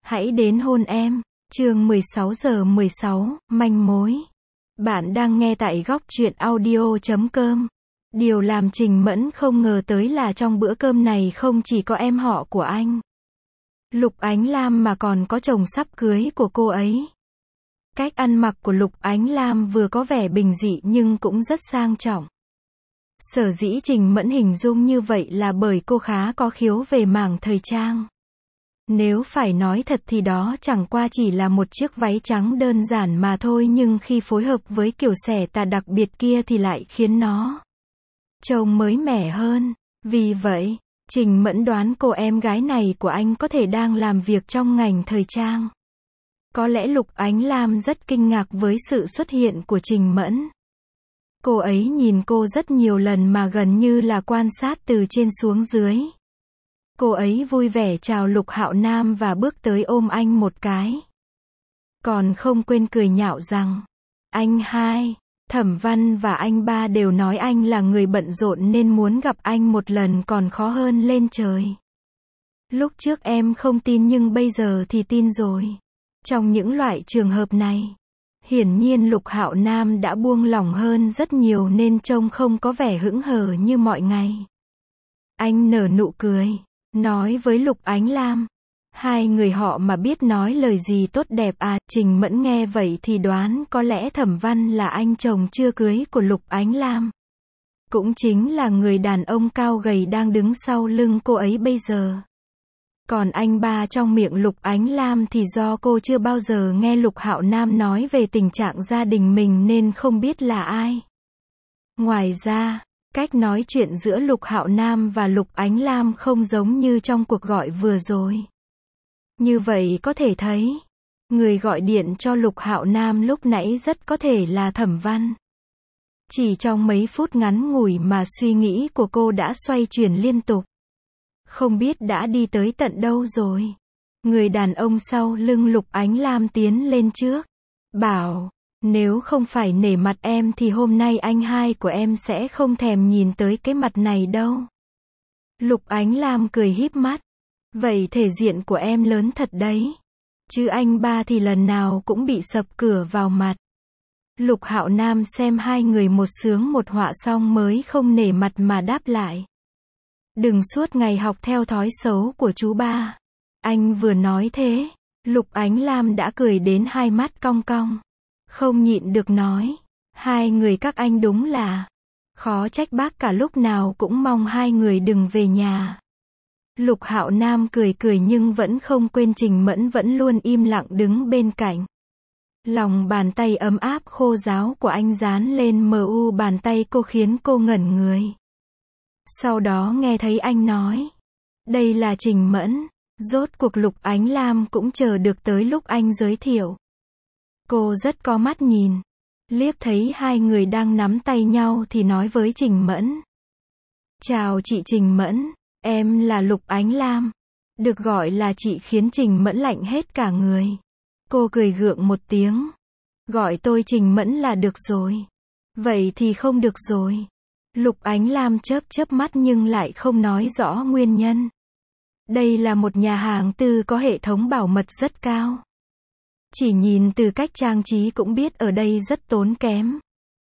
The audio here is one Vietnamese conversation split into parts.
Hãy đến hôn em. Chương 16:16, manh mối. Bạn đang nghe tại góc truyện audio.com. Điều làm Trình Mẫn không ngờ tới là trong bữa cơm này không chỉ có em họ của anh, Lục Ánh Lam, mà còn có chồng sắp cưới của cô ấy. Cách ăn mặc của Lục Ánh Lam vừa có vẻ bình dị nhưng cũng rất sang trọng. Sở dĩ Trình Mẫn hình dung như vậy là bởi cô khá có khiếu về mảng thời trang. Nếu phải nói thật thì đó chẳng qua chỉ là một chiếc váy trắng đơn giản mà thôi, nhưng khi phối hợp với kiểu xẻ tà đặc biệt kia thì lại khiến nó trông mới mẻ hơn. Vì vậy, Trình Mẫn đoán cô em gái này của anh có thể đang làm việc trong ngành thời trang. Có lẽ Lục Ánh Lam rất kinh ngạc với sự xuất hiện của Trình Mẫn. Cô ấy nhìn cô rất nhiều lần mà gần như là quan sát từ trên xuống dưới. Cô ấy vui vẻ chào Lục Hạo Nam và bước tới ôm anh một cái. Còn không quên cười nhạo rằng, anh hai, Thẩm Văn và anh ba đều nói anh là người bận rộn nên muốn gặp anh một lần còn khó hơn lên trời. Lúc trước em không tin nhưng bây giờ thì tin rồi. Trong những loại trường hợp này, hiển nhiên Lục Hạo Nam đã buông lỏng hơn rất nhiều nên trông không có vẻ hững hờ như mọi ngày. Anh nở nụ cười, nói với Lục Ánh Lam, hai người họ mà biết nói lời gì tốt đẹp à. Trình Mẫn nghe vậy thì đoán có lẽ Thẩm Văn là anh chồng chưa cưới của Lục Ánh Lam. Cũng chính là người đàn ông cao gầy đang đứng sau lưng cô ấy bây giờ. Còn anh ba trong miệng Lục Ánh Lam thì do cô chưa bao giờ nghe Lục Hạo Nam nói về tình trạng gia đình mình nên không biết là ai. Ngoài ra, cách nói chuyện giữa Lục Hạo Nam và Lục Ánh Lam không giống như trong cuộc gọi vừa rồi. Như vậy có thể thấy, người gọi điện cho Lục Hạo Nam lúc nãy rất có thể là Thẩm Văn. Chỉ trong mấy phút ngắn ngủi mà suy nghĩ của cô đã xoay chuyển liên tục. Không biết đã đi tới tận đâu rồi. Người đàn ông sau lưng Lục Ánh Lam tiến lên trước, bảo, nếu không phải nể mặt em thì hôm nay anh hai của em sẽ không thèm nhìn tới cái mặt này đâu. Lục Ánh Lam cười híp mắt, vậy thể diện của em lớn thật đấy. Chứ anh ba thì lần nào cũng bị sập cửa vào mặt. Lục Hạo Nam xem hai người một sướng một họa xong mới không nể mặt mà đáp lại. Đừng suốt ngày học theo thói xấu của chú ba. Anh vừa nói thế, Lục Ánh Lam đã cười đến hai mắt cong cong. Không nhịn được nói, hai người các anh đúng là khó trách bác cả lúc nào cũng mong hai người đừng về nhà. Lục Hạo Nam cười cười nhưng vẫn không quên Trình Mẫn vẫn luôn im lặng đứng bên cạnh. Lòng bàn tay ấm áp khô ráo của anh dán lên mu bàn tay cô khiến cô ngẩn người. Sau đó nghe thấy anh nói, đây là Trình Mẫn. Rốt cuộc Lục Ánh Lam cũng chờ được tới lúc anh giới thiệu. Cô rất có mắt nhìn, liếc thấy hai người đang nắm tay nhau thì nói với Trình Mẫn. Chào chị Trình Mẫn, em là Lục Ánh Lam. Được gọi là chị khiến Trình Mẫn lạnh hết cả người. Cô cười gượng một tiếng. Gọi tôi Trình Mẫn là được rồi. Vậy thì không được rồi. Lục Ánh Lam chớp chớp mắt nhưng lại không nói rõ nguyên nhân. Đây là một nhà hàng tư có hệ thống bảo mật rất cao. Chỉ nhìn từ cách trang trí cũng biết ở đây rất tốn kém.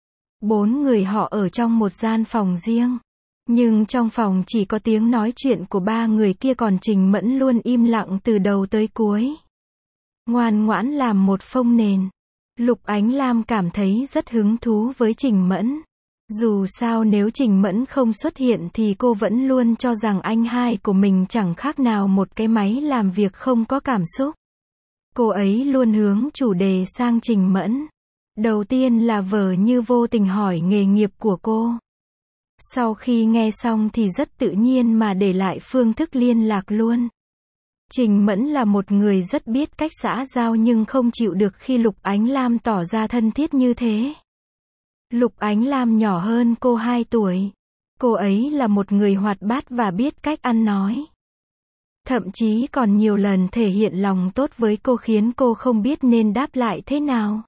4 người họ ở trong một gian phòng riêng. Nhưng trong phòng chỉ có tiếng nói chuyện của 3 người kia, còn Trình Mẫn luôn im lặng từ đầu tới cuối. Ngoan ngoãn làm một phông nền. Lục Ánh Lam cảm thấy rất hứng thú với Trình Mẫn. Dù sao nếu Trình Mẫn không xuất hiện thì cô vẫn luôn cho rằng anh hai của mình chẳng khác nào một cái máy làm việc không có cảm xúc. Cô ấy luôn hướng chủ đề sang Trình Mẫn. Đầu tiên là vờ như vô tình hỏi nghề nghiệp của cô. Sau khi nghe xong thì rất tự nhiên mà để lại phương thức liên lạc luôn. Trình Mẫn là một người rất biết cách xã giao nhưng không chịu được khi Lục Ánh Lam tỏ ra thân thiết như thế. Lục Ánh Lam nhỏ hơn cô 2 tuổi. Cô ấy là một người hoạt bát và biết cách ăn nói. Thậm chí còn nhiều lần thể hiện lòng tốt với cô khiến cô không biết nên đáp lại thế nào.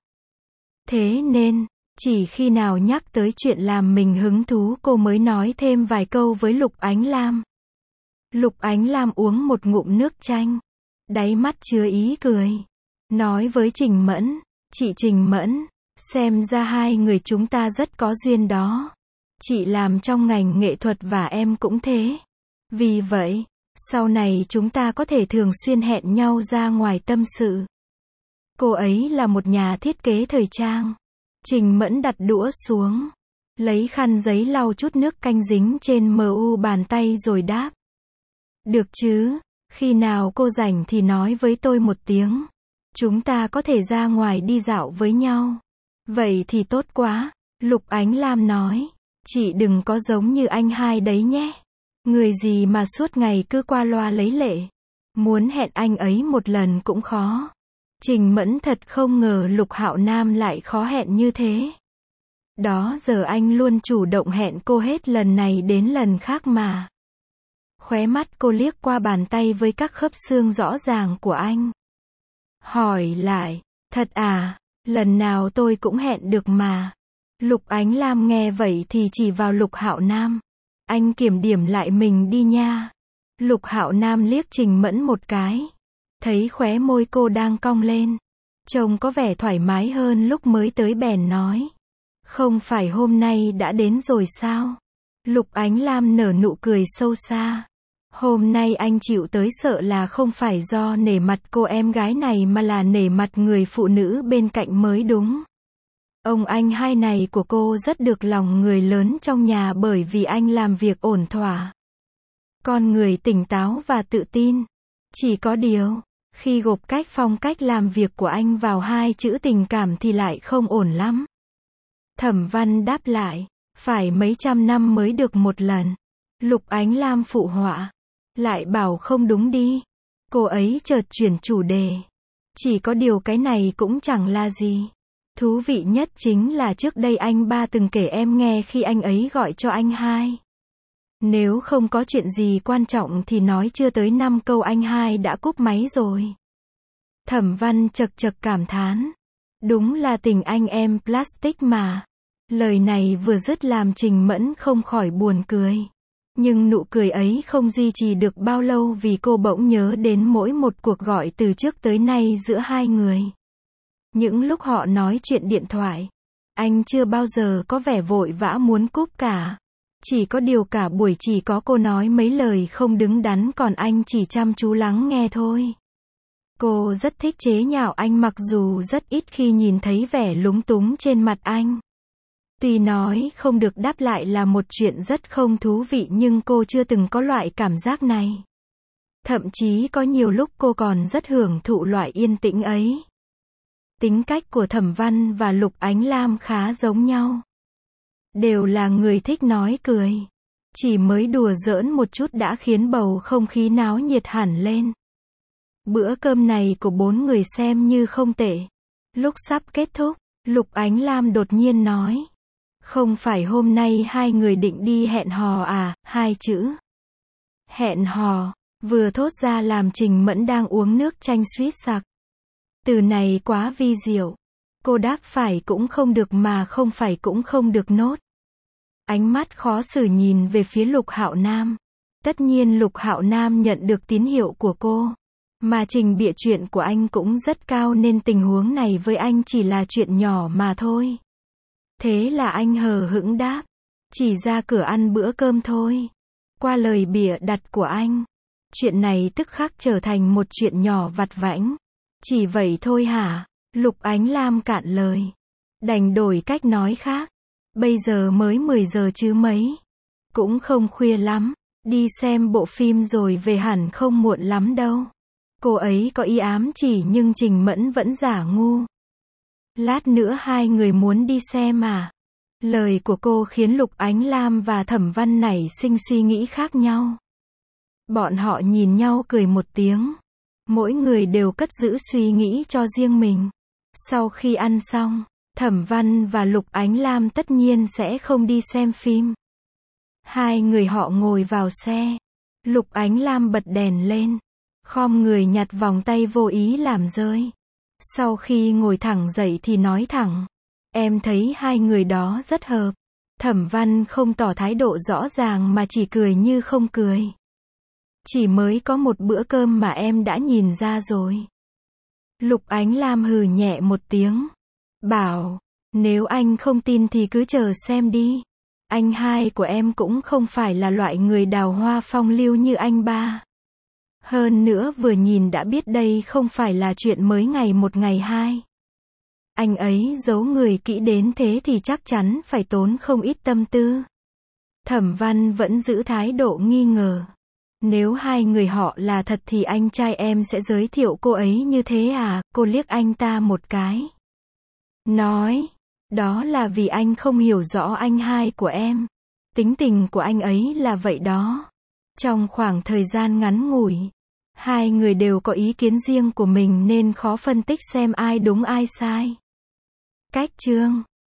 Thế nên, chỉ khi nào nhắc tới chuyện làm mình hứng thú cô mới nói thêm vài câu với Lục Ánh Lam. Lục Ánh Lam uống một ngụm nước chanh. đáy mắt chứa ý cười. Nói với Trình Mẫn, chị Trình Mẫn, xem ra hai người chúng ta rất có duyên đó. Chị làm trong ngành nghệ thuật và em cũng thế. Vì vậy, sau này chúng ta có thể thường xuyên hẹn nhau ra ngoài tâm sự. Cô ấy là một nhà thiết kế thời trang. Trình Mẫn đặt đũa xuống, lấy khăn giấy lau chút nước canh dính trên mu bàn tay rồi đáp. Được chứ, khi nào cô rảnh thì nói với tôi một tiếng. Chúng ta có thể ra ngoài đi dạo với nhau. Vậy thì tốt quá, Lục Ánh Lam nói. Chị đừng có giống như anh hai đấy nhé. Người gì mà suốt ngày cứ qua loa lấy lệ. Muốn hẹn anh ấy một lần cũng khó. Trình Mẫn thật không ngờ Lục Hạo Nam lại khó hẹn như thế. Đó giờ anh luôn chủ động hẹn cô hết lần này đến lần khác mà. Khóe mắt cô liếc qua bàn tay với các khớp xương rõ ràng của anh. Hỏi lại, thật à, lần nào tôi cũng hẹn được mà. Lục Ánh Lam nghe vậy thì chỉ vào Lục Hạo Nam. Anh kiểm điểm lại mình đi nha. Lục Hạo Nam liếc Trình Mẫn một cái. Thấy khóe môi cô đang cong lên. Trông có vẻ thoải mái hơn lúc mới tới bèn nói. Không phải hôm nay đã đến rồi sao? Lục Ánh Lam nở nụ cười sâu xa. Hôm nay anh chịu tới sợ là không phải do nể mặt cô em gái này mà là nể mặt người phụ nữ bên cạnh mới đúng. Ông anh hai này của cô rất được lòng người lớn trong nhà bởi vì anh làm việc ổn thỏa. Con người tỉnh táo và tự tin. Chỉ có điều, khi gộp cách phong cách làm việc của anh vào hai chữ tình cảm thì lại không ổn lắm. Thẩm Văn đáp lại, phải mấy trăm năm mới được một lần. Lục Ánh Lam phụ họa, lại bảo không đúng đi. Cô ấy chợt chuyển chủ đề. Chỉ có điều cái này cũng chẳng là gì. Thú vị nhất chính là trước đây anh ba từng kể em nghe khi anh ấy gọi cho anh hai. Nếu không có chuyện gì quan trọng thì nói chưa tới 5 câu anh hai đã cúp máy rồi. Thẩm Văn chật chật cảm thán. Đúng là tình anh em plastic mà. Lời này vừa dứt làm Trình Mẫn không khỏi buồn cười. Nhưng nụ cười ấy không duy trì được bao lâu vì cô bỗng nhớ đến mỗi một cuộc gọi từ trước tới nay giữa hai người. Những lúc họ nói chuyện điện thoại, anh chưa bao giờ có vẻ vội vã muốn cúp cả. Chỉ có điều cả buổi chỉ có cô nói mấy lời không đứng đắn còn anh chỉ chăm chú lắng nghe thôi. Cô rất thích chế nhạo anh mặc dù rất ít khi nhìn thấy vẻ lúng túng trên mặt anh. Tuy nói không được đáp lại là một chuyện rất không thú vị nhưng cô chưa từng có loại cảm giác này. Thậm chí có nhiều lúc cô còn rất hưởng thụ loại yên tĩnh ấy. Tính cách của Thẩm Văn và Lục Ánh Lam khá giống nhau. Đều là người thích nói cười. Chỉ mới đùa giỡn một chút đã khiến bầu không khí náo nhiệt hẳn lên. Bữa cơm này của bốn người xem như không tệ. Lúc sắp kết thúc, Lục Ánh Lam đột nhiên nói. Không phải hôm nay hai người định đi hẹn hò à, hai chữ. Hẹn hò, vừa thốt ra làm Trình Mẫn đang uống nước chanh suýt sặc. Từ này quá vi diệu. Cô đáp phải cũng không được mà không phải cũng không được nốt. Ánh mắt khó xử nhìn về phía Lục Hạo Nam. Tất nhiên Lục Hạo Nam nhận được tín hiệu của cô. Mà trình bịa chuyện của anh cũng rất cao nên tình huống này với anh chỉ là chuyện nhỏ mà thôi. Thế là anh hờ hững đáp. Chỉ ra cửa ăn bữa cơm thôi. Qua lời bịa đặt của anh. Chuyện này tức khắc trở thành một chuyện nhỏ vặt vãnh. Chỉ vậy thôi hả? Lục Ánh Lam cạn lời. Đành đổi cách nói khác. Bây giờ mới 10 giờ chứ mấy. Cũng không khuya lắm. Đi xem bộ phim rồi về hẳn không muộn lắm đâu. Cô ấy có ý ám chỉ nhưng Trình Mẫn vẫn giả ngu. Lát nữa hai người muốn đi xem à? Lời của cô khiến Lục Ánh Lam và Thẩm Văn nảy sinh suy nghĩ khác nhau. Bọn họ nhìn nhau cười một tiếng. Mỗi người đều cất giữ suy nghĩ cho riêng mình. Sau khi ăn xong, Thẩm Văn và Lục Ánh Lam tất nhiên sẽ không đi xem phim. Hai người họ ngồi vào xe. Lục Ánh Lam bật đèn lên. Khom người nhặt vòng tay vô ý làm rơi. Sau khi ngồi thẳng dậy thì nói thẳng. Em thấy hai người đó rất hợp. Thẩm Văn không tỏ thái độ rõ ràng mà chỉ cười như không cười. Chỉ mới có một bữa cơm mà em đã nhìn ra rồi. Lục Ánh Lam hừ nhẹ một tiếng. Bảo, nếu anh không tin thì cứ chờ xem đi. Anh hai của em cũng không phải là loại người đào hoa phong lưu như anh ba. Hơn nữa vừa nhìn đã biết đây không phải là chuyện mới ngày một ngày hai. Anh ấy giấu người kỹ đến thế thì chắc chắn phải tốn không ít tâm tư. Thẩm Văn vẫn giữ thái độ nghi ngờ. Nếu hai người họ là thật thì anh trai em sẽ giới thiệu cô ấy như thế à? Cô liếc anh ta một cái. Nói, đó là vì anh không hiểu rõ anh hai của em. Tính tình của anh ấy là vậy đó. Trong khoảng thời gian ngắn ngủi, hai người đều có ý kiến riêng của mình nên khó phân tích xem ai đúng ai sai. Cách chương